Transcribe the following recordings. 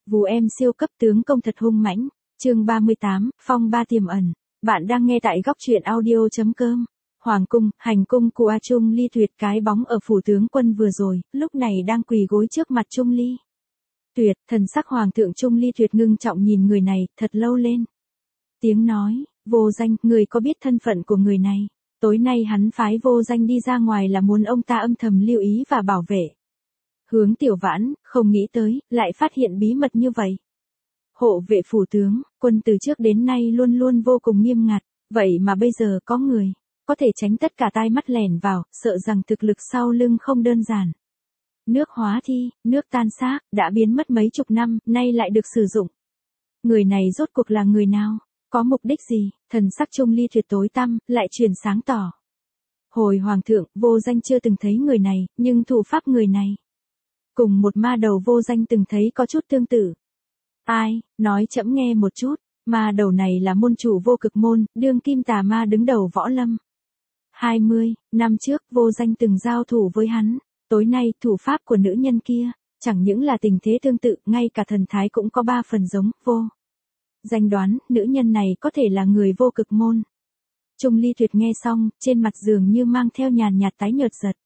Vú em siêu cấp tướng công thật hung mãnh. Chương 38, phong ba tiềm ẩn. Bạn đang nghe tại góc truyện audio.com. Hoàng cung, hành cung của Trung Ly Tuyệt, cái bóng ở phủ tướng quân vừa rồi, lúc này đang quỳ gối trước mặt Trung Ly Tuyệt. Thần sắc hoàng thượng Trung Ly Tuyệt ngưng trọng nhìn người này, thật lâu lên tiếng nói, Vô Danh, người có biết thân phận của người này? Tối nay hắn phái Vô Danh đi ra ngoài là muốn ông ta âm thầm lưu ý và bảo vệ Hướng Tiểu Vãn, không nghĩ tới, lại phát hiện bí mật như vậy. Hộ vệ phủ tướng quân từ trước đến nay luôn luôn vô cùng nghiêm ngặt, vậy mà bây giờ có người có thể tránh tất cả tai mắt lẻn vào, sợ rằng thực lực sau lưng không đơn giản. Nước hóa thi, nước tan xác, đã biến mất mấy chục năm, nay lại được sử dụng. Người này rốt cuộc là người nào? Có mục đích gì? Thần sắc Trung Ly Tuyệt tối tăm, lại truyền sáng tỏ. Hồi hoàng thượng, Vô Danh chưa từng thấy người này, nhưng thủ pháp người này cùng một ma đầu Vô Danh từng thấy có chút tương tự. Ai, nói chậm nghe một chút, ma đầu này là môn chủ Vô Cực môn, đương kim tà ma đứng đầu võ lâm. 20 năm trước, Vô Danh từng giao thủ với hắn. Tối nay, thủ pháp của nữ nhân kia, chẳng những là tình thế tương tự, ngay cả thần thái cũng có 3 phần giống. Vô Danh đoán, nữ nhân này có thể là người Vô Cực môn. Trung Ly Tuyệt nghe xong, trên mặt dường như mang theo nhàn nhạt tái nhợt giật.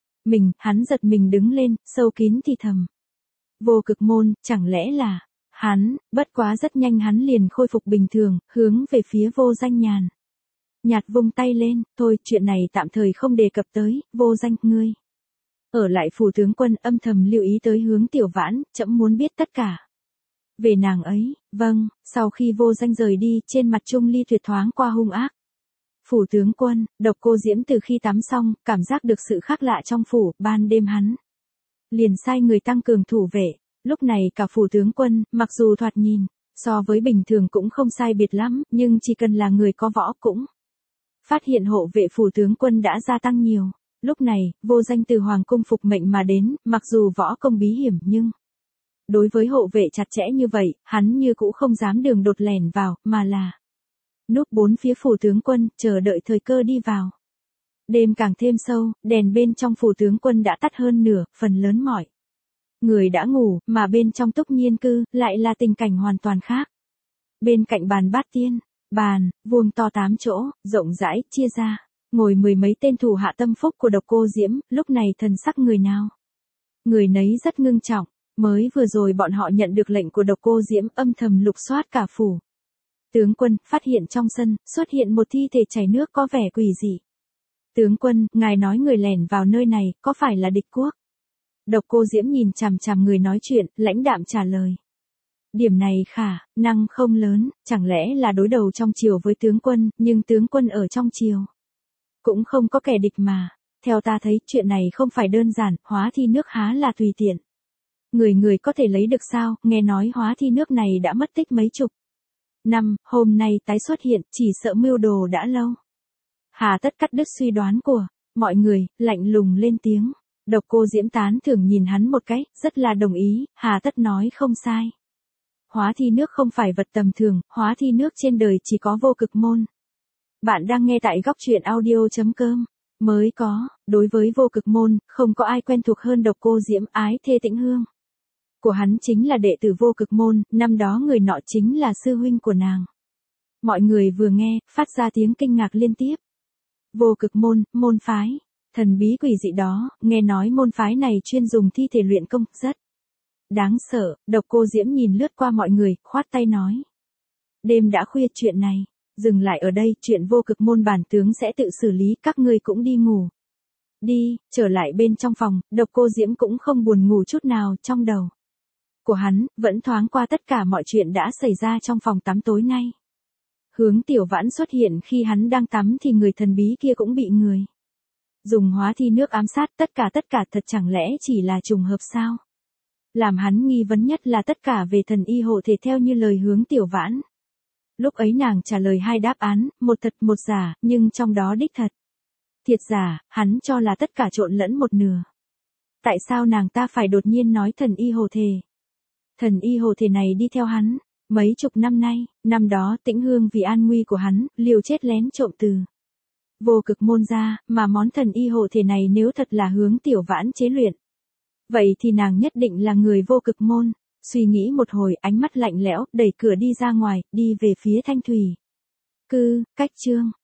Hắn giật mình đứng lên, sâu kín thì thầm. Vô Cực môn, chẳng lẽ là hắn? Bất quá rất nhanh hắn liền khôi phục bình thường, hướng về phía Vô Danh nhạt vung tay lên, thôi, chuyện này tạm thời không đề cập tới. Vô Danh, ngươi ở lại phủ tướng quân, âm thầm lưu ý tới Hướng Tiểu Vãn, trẫm muốn biết tất cả về nàng ấy. Vâng. Sau khi Vô Danh rời đi, trên mặt Trung Ly Tuyệt thoáng qua hung ác. Phủ tướng quân, Độc Cô Diễm từ khi tắm xong, cảm giác được sự khác lạ trong phủ, ban đêm hắn liền sai người tăng cường thủ vệ. Lúc này cả phủ tướng quân, mặc dù thoạt nhìn so với bình thường cũng không sai biệt lắm, nhưng chỉ cần là người có võ cũng phát hiện hộ vệ phủ tướng quân đã gia tăng nhiều. Lúc này, Vô Danh từ hoàng cung phục mệnh mà đến, mặc dù võ công bí hiểm nhưng đối với hộ vệ chặt chẽ như vậy, hắn như cũ không dám đường đột lẻn vào, mà là núp bốn phía phủ tướng quân, chờ đợi thời cơ đi vào. Đêm càng thêm sâu, đèn bên trong phủ tướng quân đã tắt hơn nửa, phần lớn mọi người đã ngủ, mà bên trong Túc Nhiên cư, lại là tình cảnh hoàn toàn khác. Bên cạnh bàn bát tiên, bàn, vuông to 8 chỗ, rộng rãi, chia ra, ngồi 10 mấy tên thủ hạ tâm phúc của Độc Cô Diễm, lúc này thần sắc người nào người nấy rất ngưng trọng. Mới vừa rồi bọn họ nhận được lệnh của Độc Cô Diễm, âm thầm lục soát cả phủ tướng quân, phát hiện trong sân xuất hiện một thi thể chảy nước có vẻ quỷ dị. Tướng quân, ngài nói người lẻn vào nơi này, có phải là địch quốc? Độc Cô Diễm nhìn chằm chằm người nói chuyện, lãnh đạm trả lời. Điểm này khả năng không lớn, chẳng lẽ là đối đầu trong triều với tướng quân, nhưng tướng quân ở trong triều cũng không có kẻ địch mà. Theo ta thấy, chuyện này không phải đơn giản, hóa thi nước há là tùy tiện người có thể lấy được sao? Nghe nói hóa thi nước này đã mất tích mấy chục năm, hôm nay tái xuất hiện, chỉ sợ mưu đồ đã lâu. Hà tất cắt đứt suy đoán của mọi người, lạnh lùng lên tiếng. Độc Cô Diễm tán thưởng nhìn hắn một cái, rất là đồng ý. Hà tất nói không sai. Hóa thi nước không phải vật tầm thường, hóa thi nước trên đời chỉ có Vô Cực môn. Bạn đang nghe tại góc truyện audio.com. Mới có, đối với Vô Cực môn, không có ai quen thuộc hơn Độc Cô Diễm. Ái Thê Tĩnh Hương của hắn chính là đệ tử Vô Cực môn, năm đó người nọ chính là sư huynh của nàng. Mọi người vừa nghe, phát ra tiếng kinh ngạc liên tiếp. Vô Cực môn, môn phái thần bí quỷ dị đó, nghe nói môn phái này chuyên dùng thi thể luyện công, rất đáng sợ. Độc Cô Diễm nhìn lướt qua mọi người, khoát tay nói. Đêm đã khuya, chuyện này dừng lại ở đây, chuyện Vô Cực môn bản tướng sẽ tự xử lý, các ngươi cũng đi ngủ đi. Trở lại bên trong phòng, Độc Cô Diễm cũng không buồn ngủ chút nào, trong đầu của hắn vẫn thoáng qua tất cả mọi chuyện đã xảy ra trong phòng tắm tối nay. Hướng Tiểu Vãn xuất hiện khi hắn đang tắm thì người thần bí kia cũng bị người dùng hóa thi nước ám sát, tất cả thật chẳng lẽ chỉ là trùng hợp sao? Làm hắn nghi vấn nhất là tất cả về thần y hộ thể theo như lời Hướng Tiểu Vãn. Lúc ấy nàng trả lời 2 đáp án, một thật một giả, nhưng trong đó đích thật thiệt giả, hắn cho là tất cả trộn lẫn một nửa. Tại sao nàng ta phải đột nhiên nói thần y hộ thể? Thần y hộ thể này đi theo hắn mấy chục năm nay, năm đó Tĩnh Hương vì an nguy của hắn, liều chết lén trộm từ Vô Cực môn ra, mà món thần y hộ thể này nếu thật là Hướng Tiểu Vãn chế luyện, vậy thì nàng nhất định là người Vô Cực môn. Suy nghĩ một hồi, ánh mắt lạnh lẽo, đẩy cửa đi ra ngoài, đi về phía Thanh Thủy. Cách chương